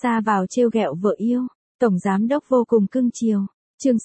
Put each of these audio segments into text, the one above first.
Ra vào trêu ghẹo vợ yêu, tổng giám đốc vô cùng cưng chiều. Chương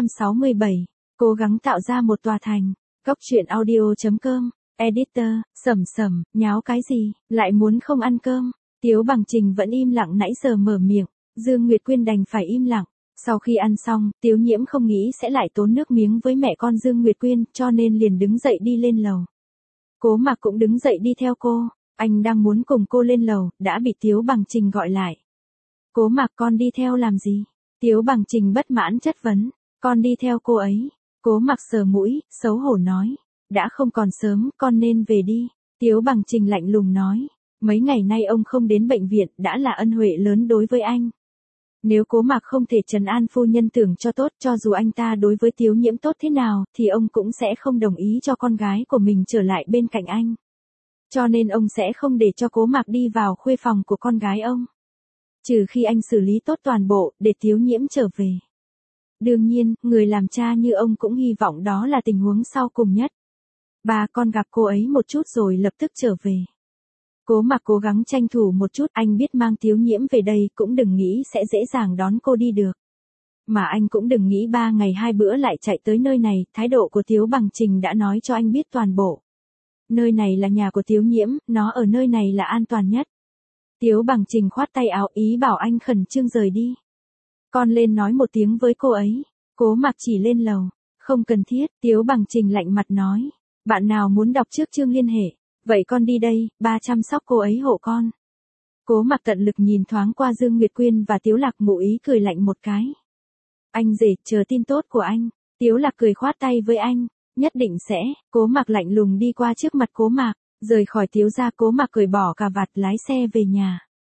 667, cố gắng tạo ra một tòa thành. Góc truyện audio.com. Editor, Sầm, nháo cái gì, lại muốn không ăn cơm. Tiếu Bằng Trình vẫn im lặng nãy giờ mở miệng, Dương Nguyệt Quyên đành phải im lặng. Sau khi ăn xong, Tiếu Nhiễm không nghĩ sẽ lại tốn nước miếng với mẹ con Dương Nguyệt Quyên, cho nên liền đứng dậy đi lên lầu. Cố Mạc cũng đứng dậy đi theo cô, anh đang muốn cùng cô lên lầu, đã bị Tiếu Bằng Trình gọi lại. Cố Mạc, con đi theo làm gì? Tiếu Bằng Trình bất mãn chất vấn, con đi theo cô ấy. Cố Mạc sờ mũi, xấu hổ nói, đã không còn sớm, con nên về đi. Tiếu Bằng Trình lạnh lùng nói, mấy ngày nay ông không đến bệnh viện đã là ân huệ lớn đối với anh. Nếu Cố Mạc không thể trấn an phu nhân tưởng cho tốt, cho dù anh ta đối với Tiếu Nhiễm tốt thế nào, thì ông cũng sẽ không đồng ý cho con gái của mình trở lại bên cạnh anh. Cho nên ông sẽ không để cho Cố Mạc đi vào khuê phòng của con gái ông. Trừ khi anh xử lý tốt toàn bộ, để Tiếu Nhiễm trở về. Đương nhiên, người làm cha như ông cũng hy vọng đó là tình huống sau cùng nhất. Ba con gặp cô ấy một chút rồi lập tức trở về. Cố Mạc cố gắng tranh thủ một chút, anh biết mang Tiếu Nhiễm về đây cũng đừng nghĩ sẽ dễ dàng đón cô đi được. Mà anh cũng đừng nghĩ 3 ngày 2 bữa lại chạy tới nơi này, thái độ của Tiếu Bằng Trình đã nói cho anh biết toàn bộ. Nơi này là nhà của Tiếu Nhiễm, nó ở nơi này là an toàn nhất. Tiếu Bằng Trình khoát tay áo ý bảo anh khẩn trương rời đi. Con lên nói một tiếng với cô ấy. Cố Mạc chỉ lên lầu. Không cần thiết, Tiếu Bằng Trình lạnh mặt nói. Bạn nào muốn đọc trước chương liên hệ. Vậy con đi đây, ba chăm sóc cô ấy hộ con. Cố Mạc tận lực nhìn thoáng qua Dương Nguyệt Quyên và Tiếu Lạc ngụ ý cười lạnh một cái. Anh rể, chờ tin tốt của anh. Tiếu Lạc cười khoát tay với anh. Nhất định sẽ. Cố Mạc lạnh lùng đi qua trước mặt Cố Mạc. Rời khỏi Tiếu gia, Cố Mạc cởi bỏ cà vạt lái xe về nhà.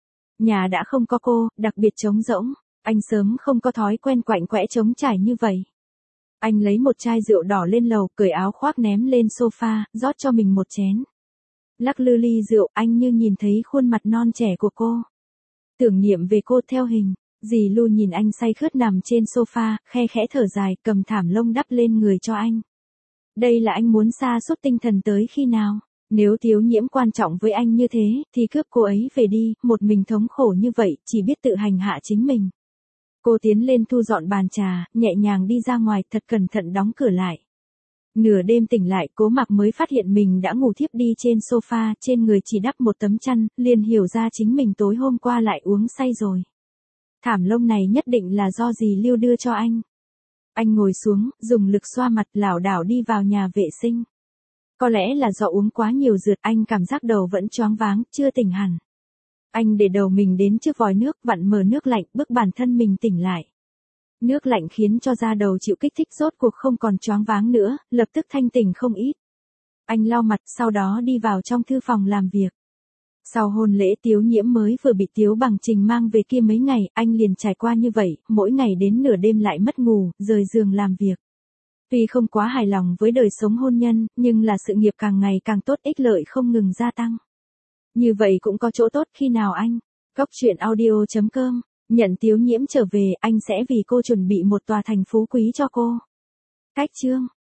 Nhà đã không có cô, đặc biệt trống rỗng. Anh sớm không có thói quen quạnh quẽ trống trải như vậy. Anh lấy một chai rượu đỏ lên lầu, cởi áo khoác ném lên sofa, rót cho mình một chén. Lắc lư ly rượu, anh như nhìn thấy khuôn mặt non trẻ của cô. Tưởng niệm về cô theo hình. Dì Lu nhìn anh say khướt nằm trên sofa, khe khẽ thở dài, cầm thảm lông đắp lên người cho anh. Đây là anh muốn sa sút tinh thần tới khi nào? Nếu Tiếu Nhiễm quan trọng với anh như thế, thì cướp cô ấy về đi, một mình thống khổ như vậy, chỉ biết tự hành hạ chính mình. Cô tiến lên thu dọn bàn trà, nhẹ nhàng đi ra ngoài, thật cẩn thận đóng cửa lại. Nửa đêm tỉnh lại, Cố Mạc mới phát hiện mình đã ngủ thiếp đi trên sofa, trên người chỉ đắp một tấm chăn, liền hiểu ra chính mình tối hôm qua lại uống say rồi. Thảm lông này nhất định là do dì Lưu đưa cho anh. Anh ngồi xuống, dùng lực xoa mặt, lảo đảo đi vào nhà vệ sinh. Có lẽ là do uống quá nhiều rượt, anh cảm giác đầu vẫn choáng váng, chưa tỉnh hẳn. Anh để đầu mình đến trước vòi nước, vặn mở nước lạnh, bức bản thân mình tỉnh lại. Nước lạnh khiến cho da đầu chịu kích thích, rốt cuộc không còn choáng váng nữa, lập tức thanh tỉnh không ít. Anh lau mặt, sau đó đi vào trong thư phòng làm việc. Sau hôn lễ Tiếu Nhiễm mới vừa bị Tiếu Bằng Trình mang về kia mấy ngày, anh liền trải qua như vậy, mỗi ngày đến nửa đêm lại mất ngủ, rời giường làm việc. Tuy không quá hài lòng với đời sống hôn nhân, nhưng là sự nghiệp càng ngày càng tốt, ích lợi không ngừng gia tăng. Như vậy cũng có chỗ tốt khi nào anh, góc truyện audio.com, nhận Tiếu Nhiễm trở về, anh sẽ vì cô chuẩn bị một tòa thành phú quý cho cô. Cách chương.